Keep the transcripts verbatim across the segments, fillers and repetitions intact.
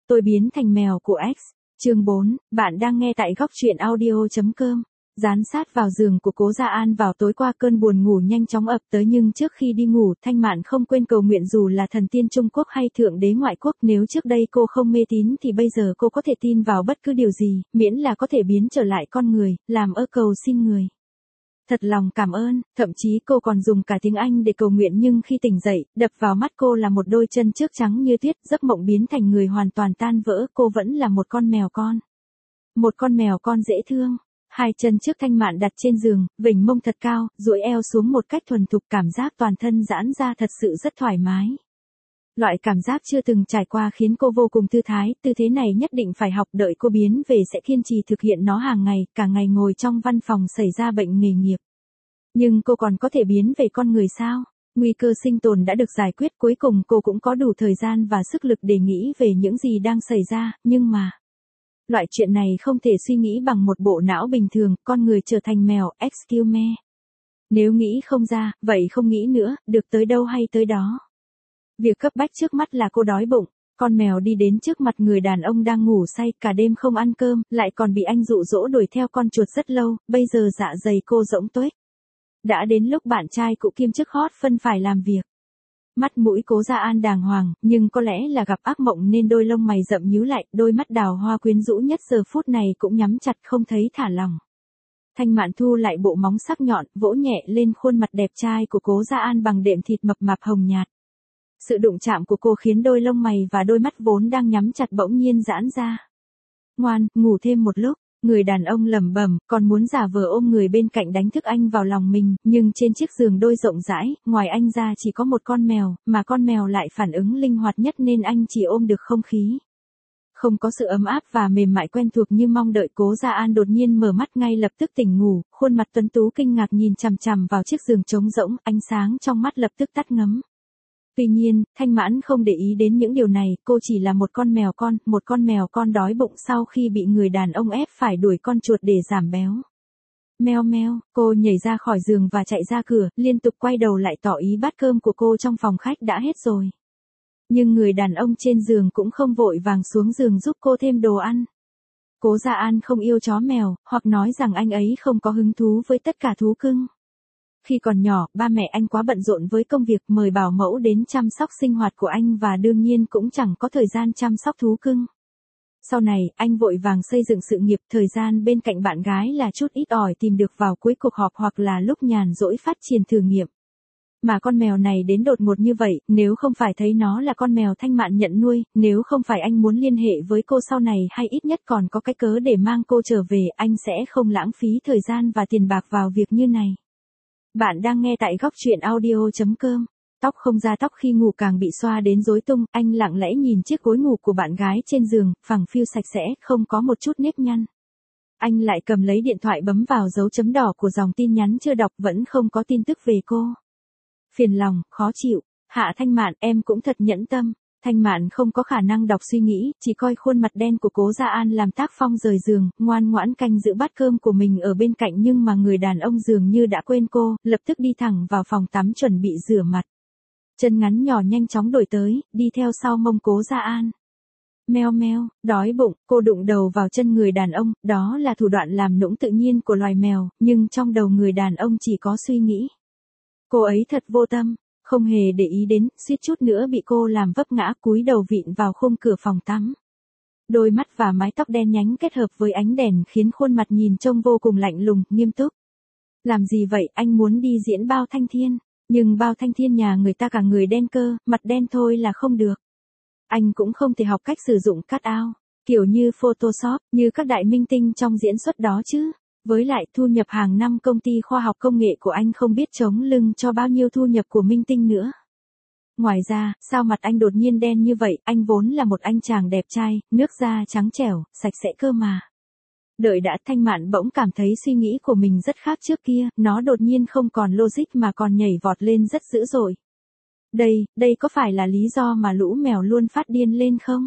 Tôi biến thành mèo của X. Chương bốn, bạn đang nghe tại góc truyện audio chấm com. Dán sát vào giường của Cố Gia An vào tối qua, cơn buồn ngủ nhanh chóng ập tới, nhưng trước khi đi ngủ, Thanh Mạn không quên cầu nguyện dù là thần tiên Trung Quốc hay thượng đế ngoại quốc. Nếu trước đây cô không mê tín thì bây giờ cô có thể tin vào bất cứ điều gì, miễn là có thể biến trở lại con người, làm ơn cầu xin người. Thật lòng cảm ơn, thậm chí cô còn dùng cả tiếng Anh để cầu nguyện, nhưng khi tỉnh dậy, đập vào mắt cô là một đôi chân trước trắng như tuyết, giấc mộng biến thành người hoàn toàn tan vỡ, cô vẫn là một con mèo con. Một con mèo con dễ thương. Hai chân trước Thanh Mạn đặt trên giường, vểnh mông thật cao, duỗi eo xuống một cách thuần thục, cảm giác toàn thân giãn ra thật sự rất thoải mái. Loại cảm giác chưa từng trải qua khiến cô vô cùng thư thái, tư thế này nhất định phải học, đợi cô biến về sẽ kiên trì thực hiện nó hàng ngày, cả ngày ngồi trong văn phòng xảy ra bệnh nghề nghiệp. Nhưng cô còn có thể biến về con người sao? Nguy cơ sinh tồn đã được giải quyết, cuối cùng cô cũng có đủ thời gian và sức lực để nghĩ về những gì đang xảy ra, nhưng mà... Loại chuyện này không thể suy nghĩ bằng một bộ não bình thường, con người trở thành mèo, excuse me. Nếu nghĩ không ra, vậy không nghĩ nữa, được tới đâu hay tới đó. Việc cấp bách trước mắt là cô đói bụng. Con mèo đi đến trước mặt người đàn ông đang ngủ say, cả đêm không ăn cơm, lại còn bị anh dụ dỗ đuổi theo con chuột rất lâu, bây giờ dạ dày cô rỗng tuếch. Đã đến lúc bạn trai cụ kiêm chức hot phân phải làm việc. Mắt mũi Cố Gia An đàng hoàng, nhưng có lẽ là gặp ác mộng nên đôi lông mày rậm nhíu lại, đôi mắt đào hoa quyến rũ nhất giờ phút này cũng nhắm chặt, không thấy thả lỏng. Thanh Mạn thu lại bộ móng sắc nhọn, vỗ nhẹ lên khuôn mặt đẹp trai của Cố Gia An bằng đệm thịt mập mạp hồng nhạt. Sự đụng chạm của cô khiến đôi lông mày và đôi mắt vốn đang nhắm chặt bỗng nhiên giãn ra. Ngoan, ngủ thêm một lúc. Người đàn ông lẩm bẩm, còn muốn giả vờ ôm người bên cạnh đánh thức anh vào lòng mình, nhưng trên chiếc giường đôi rộng rãi, ngoài anh ra chỉ có một con mèo, mà con mèo lại phản ứng linh hoạt nhất nên anh chỉ ôm được không khí. Không có sự ấm áp và mềm mại quen thuộc như mong đợi, Cố Gia An đột nhiên mở mắt ngay lập tức tỉnh ngủ, khuôn mặt tuấn tú kinh ngạc nhìn chằm chằm vào chiếc giường trống rỗng, ánh sáng trong mắt lập tức tắt ngấm. Tuy nhiên, Thanh Mãn không để ý đến những điều này, cô chỉ là một con mèo con, một con mèo con đói bụng sau khi bị người đàn ông ép phải đuổi con chuột để giảm béo. Meo meo, cô nhảy ra khỏi giường và chạy ra cửa, liên tục quay đầu lại tỏ ý bát cơm của cô trong phòng khách đã hết rồi. Nhưng người đàn ông trên giường cũng không vội vàng xuống giường giúp cô thêm đồ ăn. Cố Gia An không yêu chó mèo, hoặc nói rằng anh ấy không có hứng thú với tất cả thú cưng. Khi còn nhỏ, ba mẹ anh quá bận rộn với công việc, mời bảo mẫu đến chăm sóc sinh hoạt của anh và đương nhiên cũng chẳng có thời gian chăm sóc thú cưng. Sau này, anh vội vàng xây dựng sự nghiệp, thời gian bên cạnh bạn gái là chút ít ỏi tìm được vào cuối cuộc họp hoặc là lúc nhàn rỗi phát triển thử nghiệm. Mà con mèo này đến đột ngột như vậy, nếu không phải thấy nó là con mèo Thanh Mạn nhận nuôi, nếu không phải anh muốn liên hệ với cô sau này hay ít nhất còn có cái cớ để mang cô trở về, anh sẽ không lãng phí thời gian và tiền bạc vào việc như này. Bạn đang nghe tại góc truyện audio chấm com. Tóc không ra tóc khi ngủ càng bị xoa đến rối tung, anh lặng lẽ nhìn chiếc gối ngủ của bạn gái trên giường, phẳng phiu sạch sẽ, không có một chút nếp nhăn. Anh lại cầm lấy điện thoại bấm vào dấu chấm đỏ của dòng tin nhắn chưa đọc, vẫn không có tin tức về cô. Phiền lòng, khó chịu. Hạ Thanh Mạn, em cũng thật nhẫn tâm. Thanh Mạn không có khả năng đọc suy nghĩ, chỉ coi khuôn mặt đen của Cố Gia An làm tác phong rời giường, ngoan ngoãn canh giữ bát cơm của mình ở bên cạnh, nhưng mà người đàn ông dường như đã quên cô, lập tức đi thẳng vào phòng tắm chuẩn bị rửa mặt. Chân ngắn nhỏ nhanh chóng đổi tới, đi theo sau mông Cố Gia An. Meo meo, đói bụng, cô đụng đầu vào chân người đàn ông, đó là thủ đoạn làm nũng tự nhiên của loài mèo, nhưng trong đầu người đàn ông chỉ có suy nghĩ. Cô ấy thật vô tâm. Không hề để ý đến, suýt chút nữa bị cô làm vấp ngã, cúi đầu vịn vào khung cửa phòng tắm. Đôi mắt và mái tóc đen nhánh kết hợp với ánh đèn khiến khuôn mặt nhìn trông vô cùng lạnh lùng, nghiêm túc. Làm gì vậy, anh muốn đi diễn Bao Thanh Thiên, nhưng Bao Thanh Thiên nhà người ta cả người đen cơ, mặt đen thôi là không được. Anh cũng không thể học cách sử dụng cut out, kiểu như Photoshop, như các đại minh tinh trong diễn xuất đó chứ. Với lại thu nhập hàng năm công ty khoa học công nghệ của anh không biết chống lưng cho bao nhiêu thu nhập của minh tinh nữa. Ngoài ra, sao mặt anh đột nhiên đen như vậy, anh vốn là một anh chàng đẹp trai, nước da trắng trẻo, sạch sẽ cơ mà. Đợi đã, Thanh Mạn bỗng cảm thấy suy nghĩ của mình rất khác trước kia, nó đột nhiên không còn logic mà còn nhảy vọt lên rất dữ dội. Đây, đây có phải là lý do mà lũ mèo luôn phát điên lên không?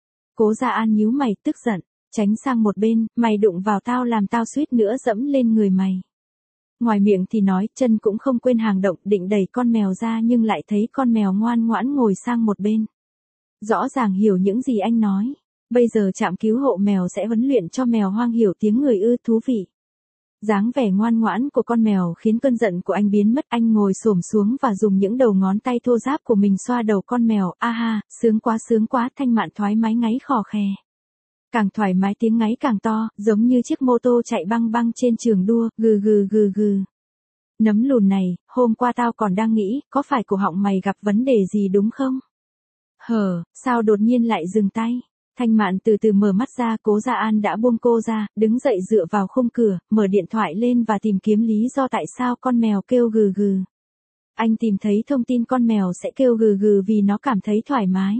Cố Gia An nhíu mày, tức giận. Tránh sang một bên, mày đụng vào tao làm tao suýt nữa dẫm lên người mày. Ngoài miệng thì nói, chân cũng không quên hàng động, định đẩy con mèo ra nhưng lại thấy con mèo ngoan ngoãn ngồi sang một bên. Rõ ràng hiểu những gì anh nói. Bây giờ trạm cứu hộ mèo sẽ huấn luyện cho mèo hoang hiểu tiếng người ư, thú vị. Dáng vẻ ngoan ngoãn của con mèo khiến cơn giận của anh biến mất, anh ngồi xổm xuống và dùng những đầu ngón tay thô ráp của mình xoa đầu con mèo, a ha, sướng quá sướng quá, Thanh Mạn thoải mái ngáy khò khè. Càng thoải mái tiếng ngáy càng to, giống như chiếc mô tô chạy băng băng trên trường đua, gừ gừ gừ gừ. Nấm lùn này, hôm qua tao còn đang nghĩ, có phải cổ họng mày gặp vấn đề gì đúng không? Hờ, sao đột nhiên lại dừng tay? Thanh Mạn từ từ mở mắt ra, Cố Gia An đã buông cô ra, đứng dậy dựa vào khung cửa, mở điện thoại lên và tìm kiếm lý do tại sao con mèo kêu gừ gừ. Anh tìm thấy thông tin con mèo sẽ kêu gừ gừ vì nó cảm thấy thoải mái.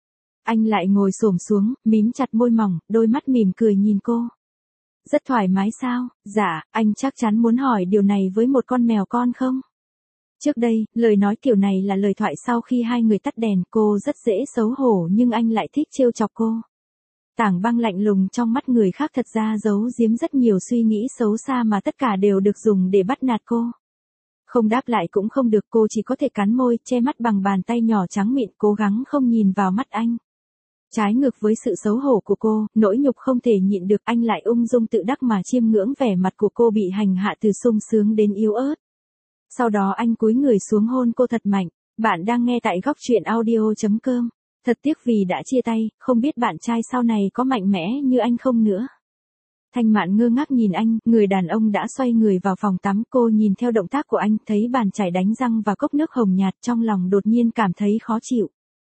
Anh lại ngồi xổm xuống, mím chặt môi mỏng, đôi mắt mỉm cười nhìn cô. Rất thoải mái sao? Dạ, anh chắc chắn muốn hỏi điều này với một con mèo con không? Trước đây, lời nói kiểu này là lời thoại sau khi hai người tắt đèn, cô rất dễ xấu hổ nhưng anh lại thích trêu chọc cô. Tảng băng lạnh lùng trong mắt người khác thật ra giấu giếm rất nhiều suy nghĩ xấu xa mà tất cả đều được dùng để bắt nạt cô. Không đáp lại cũng không được, cô chỉ có thể cắn môi, che mắt bằng bàn tay nhỏ trắng mịn, cố gắng không nhìn vào mắt anh. Trái ngược với sự xấu hổ của cô, nỗi nhục không thể nhịn được, anh lại ung dung tự đắc mà chiêm ngưỡng vẻ mặt của cô bị hành hạ từ sung sướng đến yếu ớt. Sau đó anh cúi người xuống hôn cô thật mạnh. Bạn đang nghe tại góc truyện audio chấm com. Thật tiếc vì đã chia tay, không biết bạn trai sau này có mạnh mẽ như anh không nữa. Thanh Mạn ngơ ngác nhìn anh, người đàn ông đã xoay người vào phòng tắm, cô nhìn theo động tác của anh, thấy bàn chải đánh răng và cốc nước hồng nhạt, trong lòng đột nhiên cảm thấy khó chịu.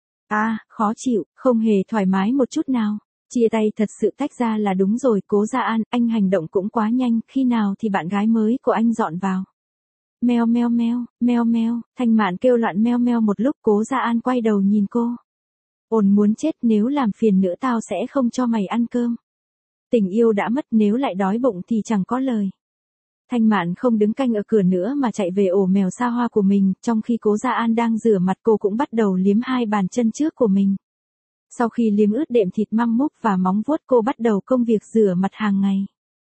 À, khó chịu, không hề thoải mái một chút nào. Chia tay thật sự tách ra là đúng rồi, Cố Gia An, anh hành động cũng quá nhanh, khi nào thì bạn gái mới của anh dọn vào. Meo meo meo, meo meo, Thanh Mạn kêu loạn meo meo một lúc, Cố Gia An quay đầu nhìn cô. Ồn muốn chết, nếu làm phiền nữa tao sẽ không cho mày ăn cơm. Tình yêu đã mất, nếu lại đói bụng thì chẳng có lời. Thanh Mạn không đứng canh ở cửa nữa mà chạy về ổ mèo xa hoa của mình, trong khi Cố Gia An đang rửa mặt cô cũng bắt đầu liếm hai bàn chân trước của mình. Sau khi liếm ướt đệm thịt măng múc và móng vuốt, cô bắt đầu công việc rửa mặt hàng ngày.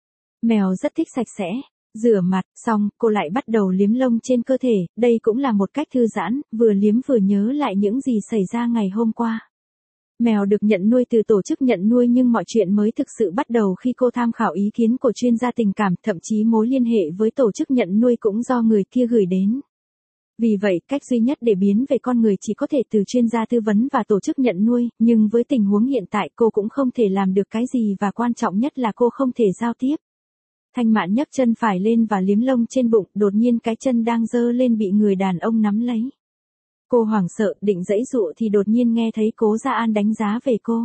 Mèo rất thích sạch sẽ. Rửa mặt xong, cô lại bắt đầu liếm lông trên cơ thể, đây cũng là một cách thư giãn, vừa liếm vừa nhớ lại những gì xảy ra ngày hôm qua. Mèo được nhận nuôi từ tổ chức nhận nuôi nhưng mọi chuyện mới thực sự bắt đầu khi cô tham khảo ý kiến của chuyên gia tình cảm, thậm chí mối liên hệ với tổ chức nhận nuôi cũng do người kia gửi đến. Vì vậy, cách duy nhất để biến về con người chỉ có thể từ chuyên gia tư vấn và tổ chức nhận nuôi, nhưng với tình huống hiện tại cô cũng không thể làm được cái gì và quan trọng nhất là cô không thể giao tiếp. Thanh Mạn nhấc chân phải lên và liếm lông trên bụng, đột nhiên cái chân đang giơ lên bị người đàn ông nắm lấy. Cô hoảng sợ, định giãy giụa thì đột nhiên nghe thấy Cố Gia An đánh giá về cô.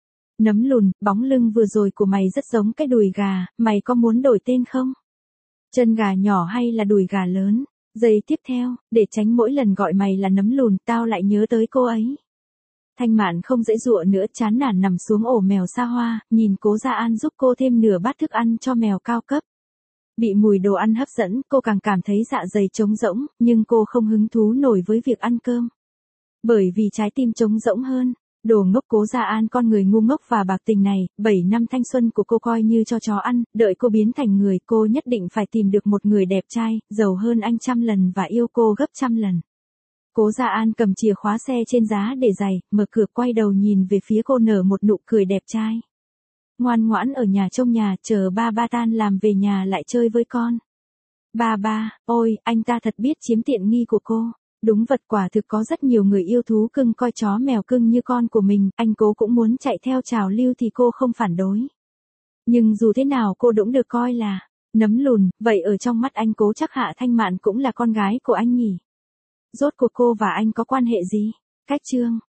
Nấm lùn, bóng lưng vừa rồi của mày rất giống cái đùi gà, mày có muốn đổi tên không? Chân gà nhỏ hay là đùi gà lớn? Giây tiếp theo, để tránh mỗi lần gọi mày là nấm lùn, tao lại nhớ tới cô ấy. Thanh Mạn không giãy giụa nữa, chán nản nằm xuống ổ mèo xa hoa, nhìn Cố Gia An giúp cô thêm nửa bát thức ăn cho mèo cao cấp. Bị mùi đồ ăn hấp dẫn, cô càng cảm thấy dạ dày trống rỗng, nhưng cô không hứng thú nổi với việc ăn cơm. Bởi vì trái tim trống rỗng hơn. Đồ ngốc, Cố Gia An, con người ngu ngốc và bạc tình này, bảy năm thanh xuân của cô coi như cho chó ăn, đợi cô biến thành người, cô nhất định phải tìm được một người đẹp trai, giàu hơn anh trăm lần và yêu cô gấp trăm lần. Cố Gia An cầm chìa khóa xe trên giá để giày, mở cửa, quay đầu nhìn về phía cô, nở một nụ cười đẹp trai. Ngoan ngoãn ở nhà trông nhà, chờ ba ba tan làm về nhà lại chơi với con. Ba ba, ôi, anh ta thật biết chiếm tiện nghi của cô. Đúng vật, quả thực có rất nhiều người yêu thú cưng coi chó mèo cưng như con của mình, anh Cố cũng muốn chạy theo trào lưu thì cô không phản đối. Nhưng dù thế nào cô cũng được coi là nấm lùn, vậy ở trong mắt anh Cố chắc Hạ Thanh Mạn cũng là con gái của anh nhỉ? Rốt cuộc cô và anh có quan hệ gì? Cách chương